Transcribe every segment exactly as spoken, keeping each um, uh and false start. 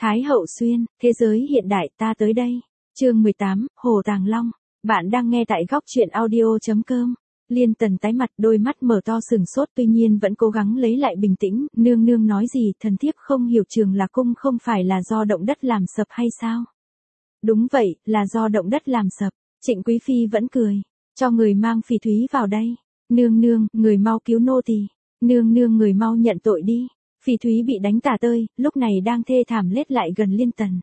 Thái Hậu Xuyên, thế giới hiện đại ta tới đây. Chương mười tám, Hồ Tàng Long. Bạn đang nghe tại góc truyện audio chấm com. Liên Tần tái mặt, đôi mắt mở to sừng sốt, tuy nhiên vẫn cố gắng lấy lại bình tĩnh. Nương nương nói gì, thần thiếp không hiểu, Trường Lạc cung không phải là do động đất làm sập hay sao? Đúng vậy, là do động đất làm sập. Trịnh Quý Phi vẫn cười. Cho người mang Phỉ Thúy vào đây. Nương nương, người mau cứu nô tỳ. Nương nương, người mau nhận tội đi. Phỉ Thúy bị đánh tả tơi, lúc này đang thê thảm lết lại gần Liên Tần.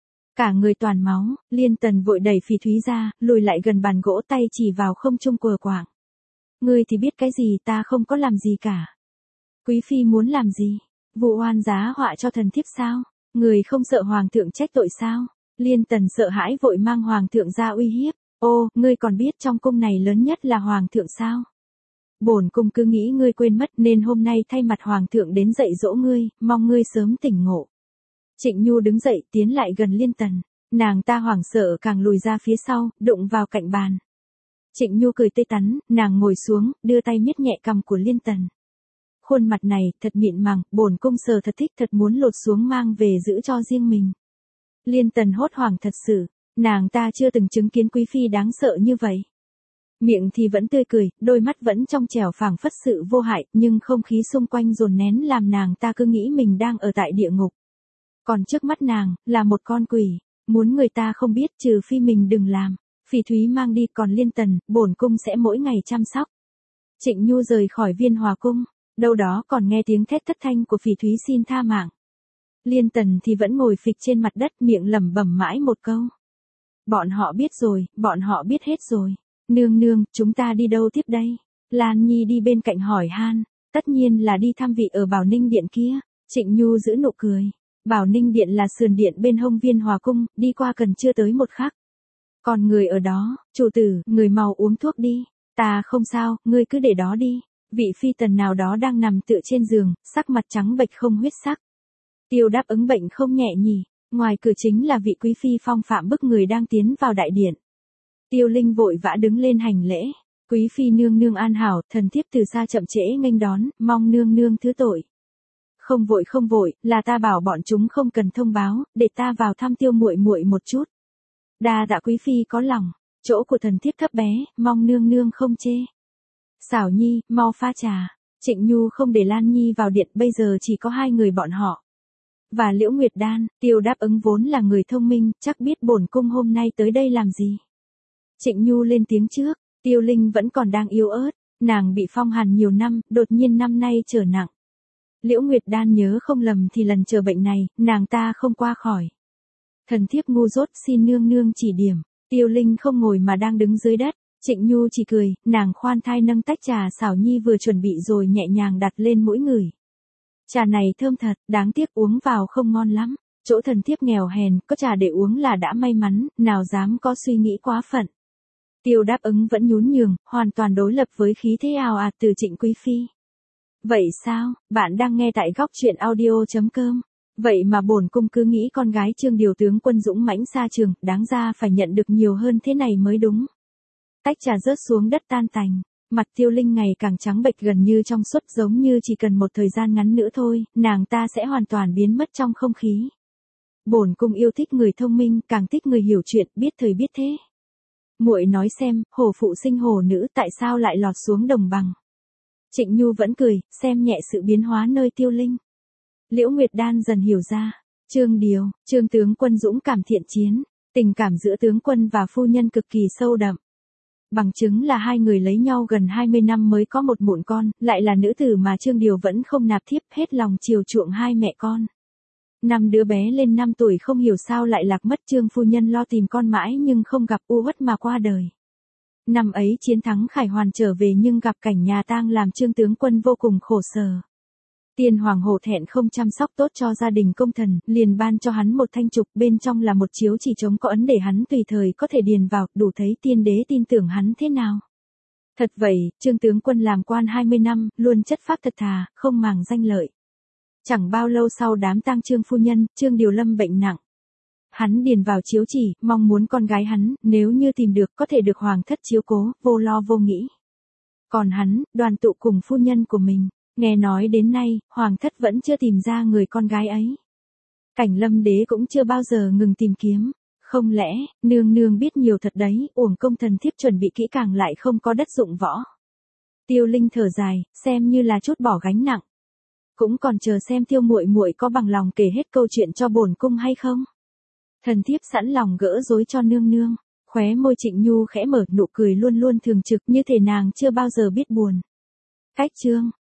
Cả người toàn máu, Liên Tần vội đẩy Phỉ Thúy ra, lùi lại gần bàn gỗ, tay chỉ vào không trung quờ quạng. Ngươi thì biết cái gì, ta không có làm gì cả. Quý Phi muốn làm gì? Vụ oan giá họa cho thần thiếp sao? Người không sợ hoàng thượng trách tội sao? Liên Tần sợ hãi vội mang hoàng thượng ra uy hiếp. Ô, ngươi còn biết trong cung này lớn nhất là hoàng thượng sao? Bổn cung cứ nghĩ ngươi quên mất nên hôm nay thay mặt hoàng thượng đến dạy dỗ ngươi, mong ngươi sớm tỉnh ngộ. Trịnh Nhu đứng dậy tiến lại gần Liên Tần. Nàng ta hoảng sợ càng lùi ra phía sau, đụng vào cạnh bàn. Trịnh Nhu cười tươi tắn, nàng ngồi xuống, đưa tay miết nhẹ cằm của Liên Tần. Khuôn mặt này, thật mịn màng, bổn cung sờ thật thích, thật muốn lột xuống mang về giữ cho riêng mình. Liên Tần hốt hoảng thật sự, nàng ta chưa từng chứng kiến quý phi đáng sợ như vậy. Miệng thì vẫn tươi cười, đôi mắt vẫn trong trẻo phảng phất sự vô hại, nhưng không khí xung quanh dồn nén làm nàng ta cứ nghĩ mình đang ở tại địa ngục. Còn trước mắt nàng, là một con quỷ, muốn người ta không biết trừ phi mình đừng làm. Phỉ Thúy mang đi, còn Liên Tần, bổn cung sẽ mỗi ngày chăm sóc. Trịnh Nhu rời khỏi Viên Hòa cung, đâu đó còn nghe tiếng thét thất thanh của Phỉ Thúy xin tha mạng. Liên Tần thì vẫn ngồi phịch trên mặt đất, miệng lẩm bẩm mãi một câu. Bọn họ biết rồi, bọn họ biết hết rồi. Nương nương, chúng ta đi đâu tiếp đây? Lan Nhi đi bên cạnh hỏi han. Tất nhiên là đi thăm vị ở Bảo Ninh Điện kia. Trịnh Nhu giữ nụ cười. Bảo Ninh Điện là sườn điện bên hông Viên Hòa cung, đi qua cần chưa tới một khắc. Còn người ở đó, chủ tử, người mau uống thuốc đi. Ta không sao, ngươi cứ để đó đi. Vị phi tần nào đó đang nằm tựa trên giường, sắc mặt trắng bệch không huyết sắc. Tiêu đáp ứng bệnh không nhẹ nhỉ. Ngoài cửa chính là vị quý phi phong phạm bức người đang tiến vào đại điện. Tiêu Linh vội vã đứng lên hành lễ. Quý phi nương nương an hảo, thần thiếp từ xa chậm trễ nghênh đón, mong nương nương thứ tội. Không vội không vội, là ta bảo bọn chúng không cần thông báo, để ta vào thăm Tiêu muội muội một chút. Đa tạ quý phi có lòng, chỗ của thần thiếp thấp bé, mong nương nương không chê. Xảo Nhi, mau pha trà. Trịnh Nhu không để Lan Nhi vào điện, bây giờ chỉ có hai người bọn họ. Và Liễu Nguyệt Đan. Tiêu đáp ứng vốn là người thông minh, chắc biết bổn cung hôm nay tới đây làm gì. Trịnh Nhu lên tiếng trước. Tiêu Linh vẫn còn đang yếu ớt, nàng bị phong hàn nhiều năm, đột nhiên năm nay trở nặng. Liễu Nguyệt Đan nhớ không lầm thì lần chờ bệnh này, nàng ta không qua khỏi. Thần thiếp ngu dốt, xin nương nương chỉ điểm. Tiêu Linh không ngồi mà đang đứng dưới đất. Trịnh Nhu chỉ cười, nàng khoan thai nâng tách trà Xảo Nhi vừa chuẩn bị rồi nhẹ nhàng đặt lên mũi người. Trà này thơm thật, đáng tiếc uống vào không ngon lắm. Chỗ thần thiếp nghèo hèn, có trà để uống là đã may mắn, nào dám có suy nghĩ quá phận. Tiêu đáp ứng vẫn nhún nhường, hoàn toàn đối lập với khí thế ào ạt từ Trịnh Quý Phi. Vậy sao, bạn đang nghe tại góc truyện audio chấm com. Vậy mà bổn cung cứ nghĩ con gái Trương điều tướng quân dũng mãnh xa trường, đáng ra phải nhận được nhiều hơn thế này mới đúng. Tách trà rớt xuống đất tan tành. Mặt Tiêu Linh ngày càng trắng bệch gần như trong suốt, giống như chỉ cần một thời gian ngắn nữa thôi, nàng ta sẽ hoàn toàn biến mất trong không khí. Bổn cung yêu thích người thông minh, càng thích người hiểu chuyện, biết thời biết thế. Muội nói xem, hổ phụ sinh hổ nữ tại sao lại lọt xuống đồng bằng. Trịnh Nhu vẫn cười, xem nhẹ sự biến hóa nơi Tiêu Linh. Liễu Nguyệt Đan dần hiểu ra. Trương Điều, Trương tướng quân dũng cảm thiện chiến, tình cảm giữa tướng quân và phu nhân cực kỳ sâu đậm. Bằng chứng là hai người lấy nhau gần hai mươi năm mới có một mụn con, lại là nữ tử mà Trương Điều vẫn không nạp thiếp, hết lòng chiều chuộng hai mẹ con. Năm đứa bé lên năm tuổi không hiểu sao lại lạc mất, Trương phu nhân lo tìm con mãi nhưng không gặp, u uất mà qua đời. Năm ấy chiến thắng Khải Hoàn trở về nhưng gặp cảnh nhà tang làm Trương tướng quân vô cùng khổ sở. Tiên hoàng hổ thẹn không chăm sóc tốt cho gia đình công thần, liền ban cho hắn một thanh trục, bên trong là một chiếu chỉ trống có ấn để hắn tùy thời có thể điền vào, đủ thấy tiên đế tin tưởng hắn thế nào. Thật vậy, Trương tướng quân làm quan hai mươi năm, luôn chất phác thật thà, không màng danh lợi. Chẳng bao lâu sau đám tang Trương phu nhân, Trương Điều lâm bệnh nặng. Hắn điền vào chiếu chỉ, mong muốn con gái hắn, nếu như tìm được có thể được hoàng thất chiếu cố, vô lo vô nghĩ. Còn hắn, đoàn tụ cùng phu nhân của mình. Nghe nói đến nay, hoàng thất vẫn chưa tìm ra người con gái ấy. Cảnh Lâm Đế cũng chưa bao giờ ngừng tìm kiếm. Không lẽ, nương nương biết nhiều thật đấy, uổng công thần thiếp chuẩn bị kỹ càng lại không có đất dụng võ. Tiêu Linh thở dài, xem như là chút bỏ gánh nặng. Cũng còn chờ xem Tiêu muội muội có bằng lòng kể hết câu chuyện cho bổn cung hay không. Thần thiếp sẵn lòng gỡ rối cho nương nương. Khóe môi Trịnh Nhu khẽ mở, nụ cười luôn luôn thường trực như thể nàng chưa bao giờ biết buồn. Cách chương